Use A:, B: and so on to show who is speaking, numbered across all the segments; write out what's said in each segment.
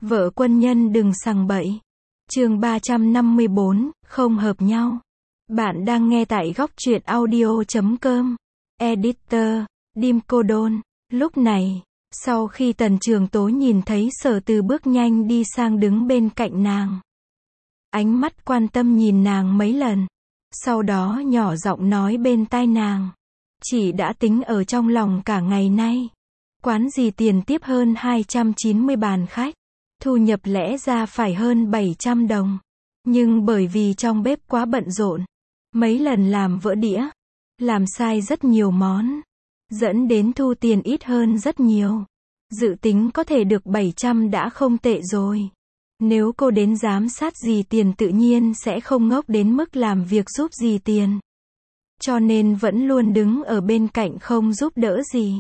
A: Vợ quân nhân đừng sằng bậy. Chương 354, không hợp nhau. Bạn đang nghe tại góc truyện audio.com. Editor, Dim Cô Đôn. Lúc này, sau khi Tần Trường Tố nhìn thấy Sở Từ bước nhanh đi sang đứng bên cạnh nàng. Ánh mắt quan tâm nhìn nàng mấy lần. Sau đó nhỏ giọng nói bên tai nàng. Chị đã tính ở trong lòng cả ngày nay. Quán gì tiền tiếp hơn 290 bàn khách. Thu nhập lẽ ra phải hơn 700 đồng. Nhưng bởi vì trong bếp quá bận rộn. Mấy lần làm vỡ đĩa. Làm sai rất nhiều món. Dẫn đến thu tiền ít hơn rất nhiều. Dự tính có thể được 700 đã không tệ rồi. Nếu cô đến giám sát dì Tiền tự nhiên sẽ không ngốc đến mức làm việc giúp dì Tiền. Cho nên vẫn luôn đứng ở bên cạnh không giúp đỡ gì.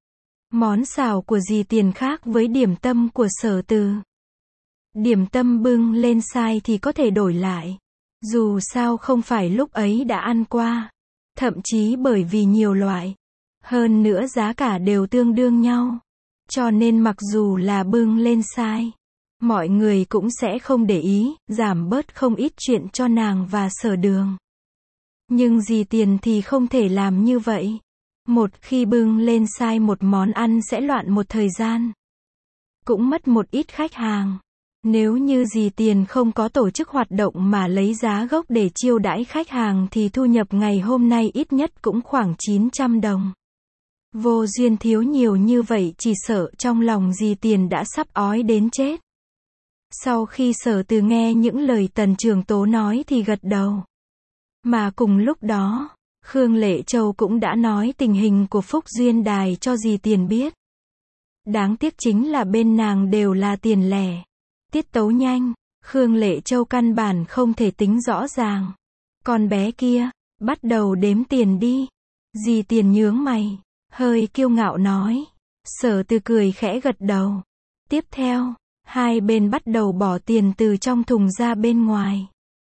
A: Món xào của dì Tiền khác với điểm tâm của Sở Từ. Điểm tâm bưng lên sai thì có thể đổi lại. Dù sao không phải lúc ấy đã ăn qua. Thậm chí bởi vì nhiều loại. Hơn nữa giá cả đều tương đương nhau. Cho nên mặc dù là bưng lên sai, mọi người cũng sẽ không để ý, giảm bớt không ít chuyện cho nàng và Sở Đường. Nhưng dì Tiền thì không thể làm như vậy. Một khi bưng lên sai một món ăn sẽ loạn một thời gian. Cũng mất một ít khách hàng. Nếu như dì Tiền không có tổ chức hoạt động mà lấy giá gốc để chiêu đãi khách hàng thì thu nhập ngày hôm nay ít nhất cũng khoảng 900 đồng. Vô duyên thiếu nhiều như vậy chỉ sợ trong lòng dì Tiền đã sắp ói đến chết. Sau khi Sở Từ nghe những lời Tần Trường Tố nói thì gật đầu. Mà cùng lúc đó, Khương Lệ Châu cũng đã nói tình hình của Phúc Duyên Đài cho dì Tiền biết. Đáng tiếc chính là bên nàng đều là tiền lẻ. Tiết tấu nhanh, Khương Lệ Châu căn bản không thể tính rõ ràng. Con bé kia, bắt đầu đếm tiền đi. Dì Tiền nhướng mày, hơi kiêu ngạo nói. Sở Từ cười khẽ gật đầu. Tiếp theo, hai bên bắt đầu bỏ tiền từ trong thùng ra bên ngoài.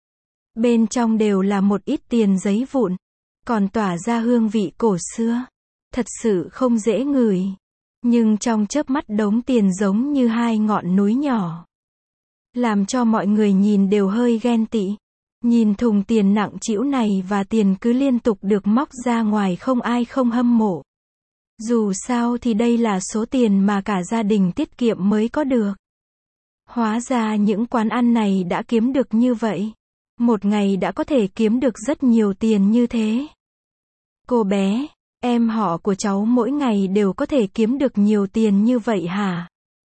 A: Bên trong đều là một ít tiền giấy vụn, còn tỏa ra hương vị cổ xưa. Thật sự không dễ ngửi. Nhưng trong chớp mắt đống tiền giống như hai ngọn núi nhỏ. Làm cho mọi người nhìn đều hơi ghen tị. Nhìn thùng tiền nặng trĩu này và tiền cứ liên tục được móc ra ngoài không ai không hâm mộ. Dù sao thì đây là số tiền mà cả gia đình tiết kiệm mới có được. Hóa ra những quán ăn này đã kiếm được như vậy. Một ngày đã có thể kiếm được rất nhiều tiền như thế. Cô bé, em họ của cháu mỗi ngày đều có thể kiếm được nhiều tiền như vậy hả?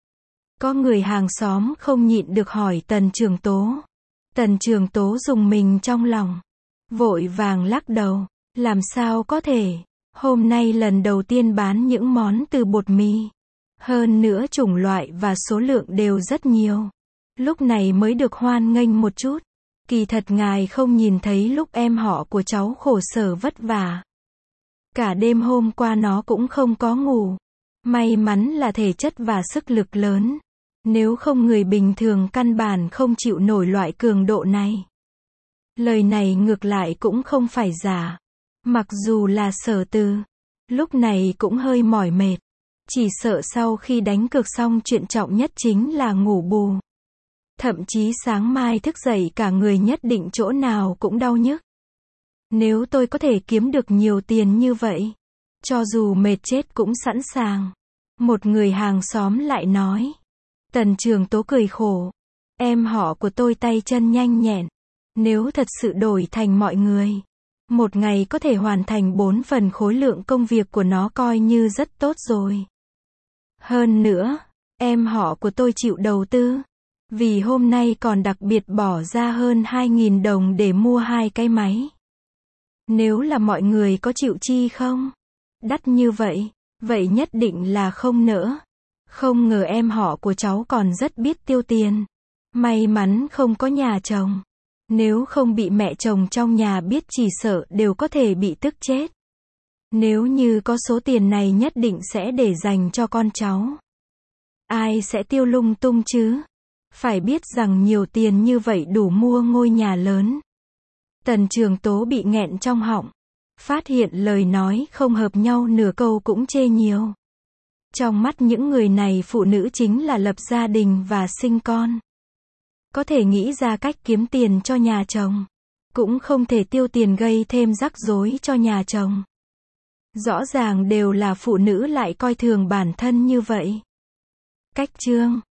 A: Có người hàng xóm không nhịn được hỏi Tần Trường Tố. Tần Trường Tố rùng mình trong lòng. Vội vàng lắc đầu. Làm sao có thể? Hôm nay lần đầu tiên bán những món từ bột mì. Hơn nữa chủng loại và số lượng đều rất nhiều. Lúc này mới được hoan nghênh một chút. Kỳ thật ngài không nhìn thấy lúc em họ của cháu khổ sở vất vả. Cả đêm hôm qua nó cũng không có ngủ. May mắn là thể chất và sức lực lớn. Nếu không người bình thường căn bản không chịu nổi loại cường độ này. Lời này ngược lại cũng không phải giả. Mặc dù là Sở Từ, lúc này cũng hơi mỏi mệt. Chỉ sợ sau khi đánh cược xong chuyện trọng nhất chính là ngủ bù. Thậm chí sáng mai thức dậy cả người nhất định chỗ nào cũng đau nhức. Nếu tôi có thể kiếm được nhiều tiền như vậy, cho dù mệt chết cũng sẵn sàng. Một người hàng xóm lại nói. Tần Trường Tố cười khổ. Em họ của tôi tay chân nhanh nhẹn. Nếu thật sự đổi thành mọi người, một ngày có thể hoàn thành 4 phần khối lượng công việc của nó coi như rất tốt rồi. Hơn nữa, em họ của tôi chịu đầu tư. Vì hôm nay còn đặc biệt bỏ ra hơn 2.000 đồng để mua 2 cái máy. Nếu là mọi người có chịu chi không? Đắt như vậy, vậy nhất định là không nỡ. Không ngờ em họ của cháu còn rất biết tiêu tiền. May mắn không có nhà chồng. Nếu không bị mẹ chồng trong nhà biết chỉ sợ đều có thể bị tức chết. Nếu như có số tiền này nhất định sẽ để dành cho con cháu. Ai sẽ tiêu lung tung chứ? Phải biết rằng nhiều tiền như vậy đủ mua ngôi nhà lớn. Tần Trường Tố bị nghẹn trong họng. Phát hiện lời nói không hợp nhau nửa câu cũng chê nhiều. Trong mắt những người này phụ nữ chính là lập gia đình và sinh con. Có thể nghĩ ra cách kiếm tiền cho nhà chồng. Cũng không thể tiêu tiền gây thêm rắc rối cho nhà chồng. Rõ ràng đều là phụ nữ lại coi thường bản thân như vậy. Cách chương